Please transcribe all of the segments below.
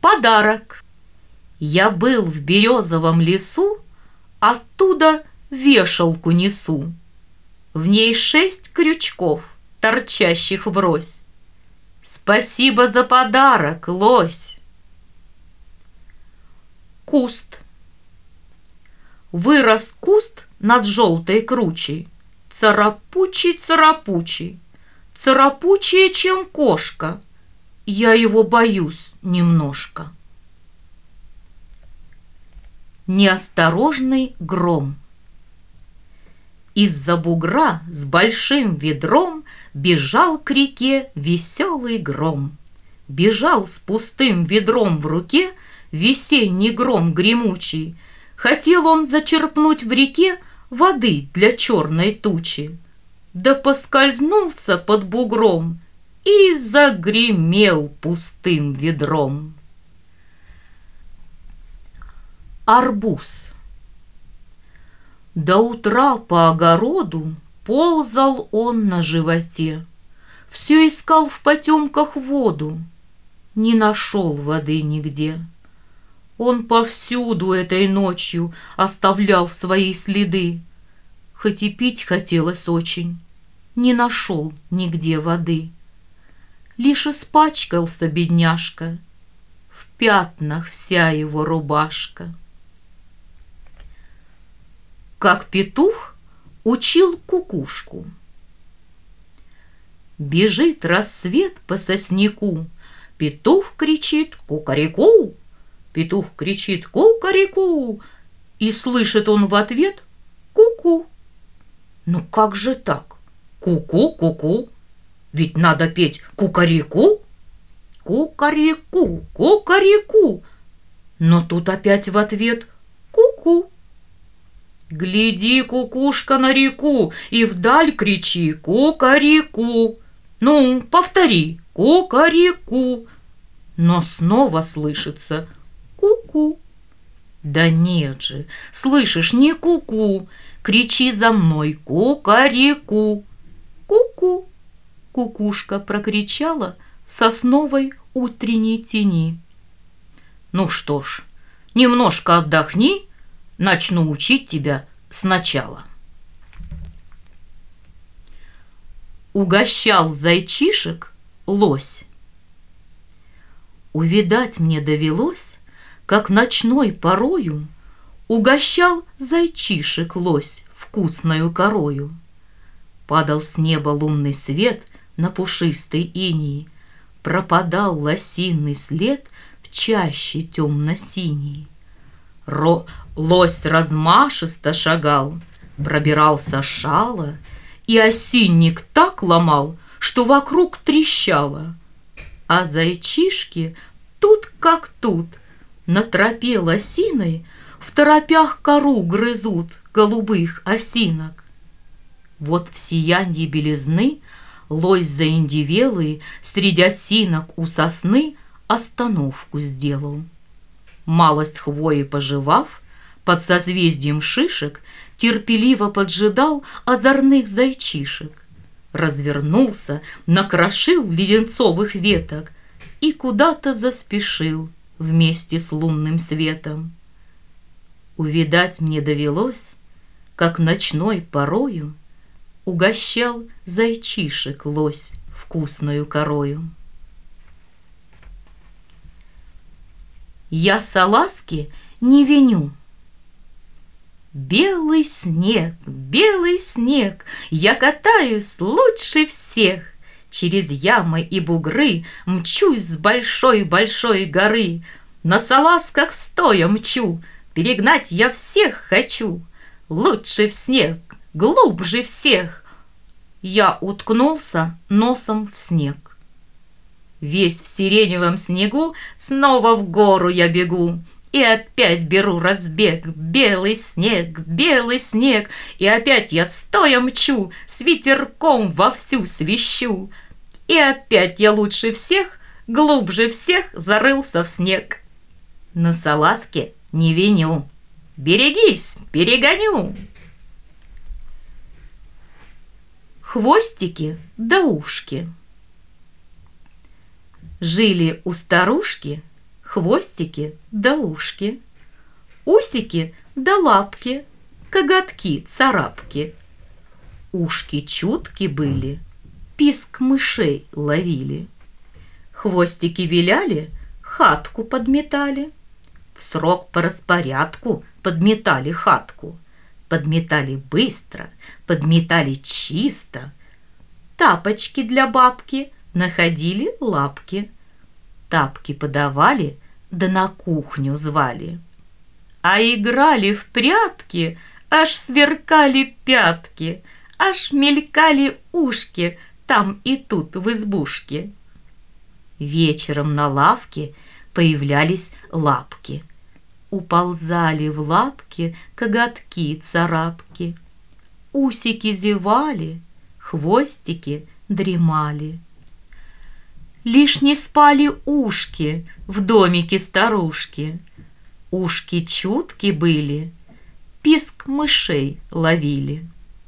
Подарок. Я был в березовом лесу, оттуда вешалку несу. В ней 6 крючков, торчащих врозь. Спасибо за подарок, лось. Куст. Вырос куст над желтой кручей, царапучий, царапучее, чем кошка. Я его боюсь немножко. Неосторожный гром. Из-за бугра с большим ведром бежал к реке веселый гром. Бежал с пустым ведром в руке весенний гром гремучий. Хотел он зачерпнуть в реке воды для черной тучи. Да поскользнулся под бугром и загремел пустым ведром. Арбуз. До утра по огороду ползал он на животе, все искал в потемках воду, не нашел воды нигде. Он повсюду этой ночью оставлял свои следы, хоть и пить хотелось очень, не нашел нигде воды. Лишь испачкался бедняжка, в пятнах вся его рубашка. Как петух учил кукушку. Бежит рассвет по сосняку, петух кричит кукареку, петух кричит кукареку, и слышит он в ответ ку-ку. Ну как же так? Ку-ку, ку-ку. Ведь надо петь кукареку, кукареку, кукареку. Но тут опять в ответ ку-ку. Гляди, кукушка, на реку и вдаль кричи кукареку. Ну, повтори кукареку. Но снова слышится ку-ку. Да нет же, слышишь, не ку-ку. Кричи за мной кукареку. Ку-ку. Кукушка прокричала в сосновой утренней тени. Ну что ж, немножко отдохни, начну учить тебя сначала. Угощал зайчишек лось. Увидать мне довелось, как ночной порою угощал зайчишек лось вкусною корою. Падал с неба лунный свет на пушистый иней, пропадал лосиный след в чаще темно-синий. Лось размашисто шагал, пробирался шало, и осинник так ломал, что вокруг трещало. А зайчишки тут как тут, на тропе лосиной в торопях кору грызут голубых осинок. Вот в сиянье белизны лось заиндевелый среди осинок у сосны остановку сделал. Малость хвои пожевав, под созвездием шишек терпеливо поджидал озорных зайчишек. Развернулся, накрошил леденцовых веток и куда-то заспешил вместе с лунным светом. Увидать мне довелось, как ночной порою угощал зайчишек лось вкусною корою. Я салазки не виню. Белый снег, я катаюсь лучше всех. Через ямы и бугры мчусь с большой-большой горы. На салазках стоя мчу, перегнать я всех хочу. Лучше в снег, глубже всех. Я уткнулся носом в снег. Весь в сиреневом снегу снова в гору я бегу. И опять беру разбег, белый снег, и опять я стоя мчу, с ветерком вовсю свищу. И опять я лучше всех, глубже всех зарылся в снег. На салазке не виню, берегись, перегоню. Хвостики да ушки. Жили у старушки хвостики да ушки, усики да лапки, коготки, царапки. Ушки чутки были, писк мышей ловили. Хвостики виляли, хатку подметали. В срок по распорядку подметали хатку. Подметали быстро, подметали чисто. Тапочки для бабки находили лапки. Тапки подавали, да на кухню звали. А играли в прятки, аж сверкали пятки, аж мелькали ушки там и тут в избушке. Вечером на лавке появлялись лапки. Уползали в лапки коготки, царапки. Усики зевали, хвостики дремали. Лишь не спали ушки в домике старушки. Ушки чутки были, писк мышей ловили.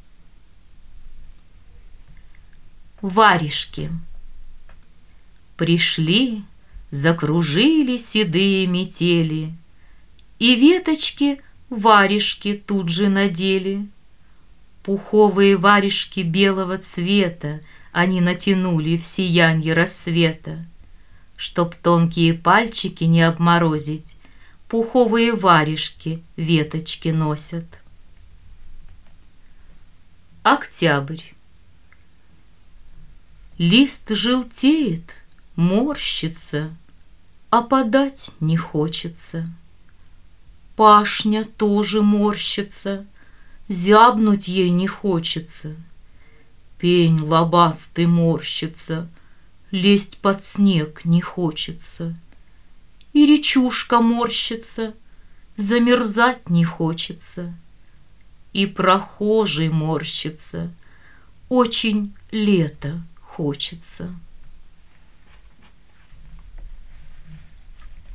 Варежки. Пришли, закружили седые метели, и веточки варежки тут же надели. Пуховые варежки белого цвета они натянули в сиянье рассвета. Чтоб тонкие пальчики не обморозить, пуховые варежки веточки носят. Октябрь. Лист желтеет, морщится, а подать не хочется. Пашня тоже морщится, зябнуть ей не хочется. Пень лобастый морщится, лезть под снег не хочется. И речушка морщится, замерзать не хочется. И прохожий морщится, очень лето хочется.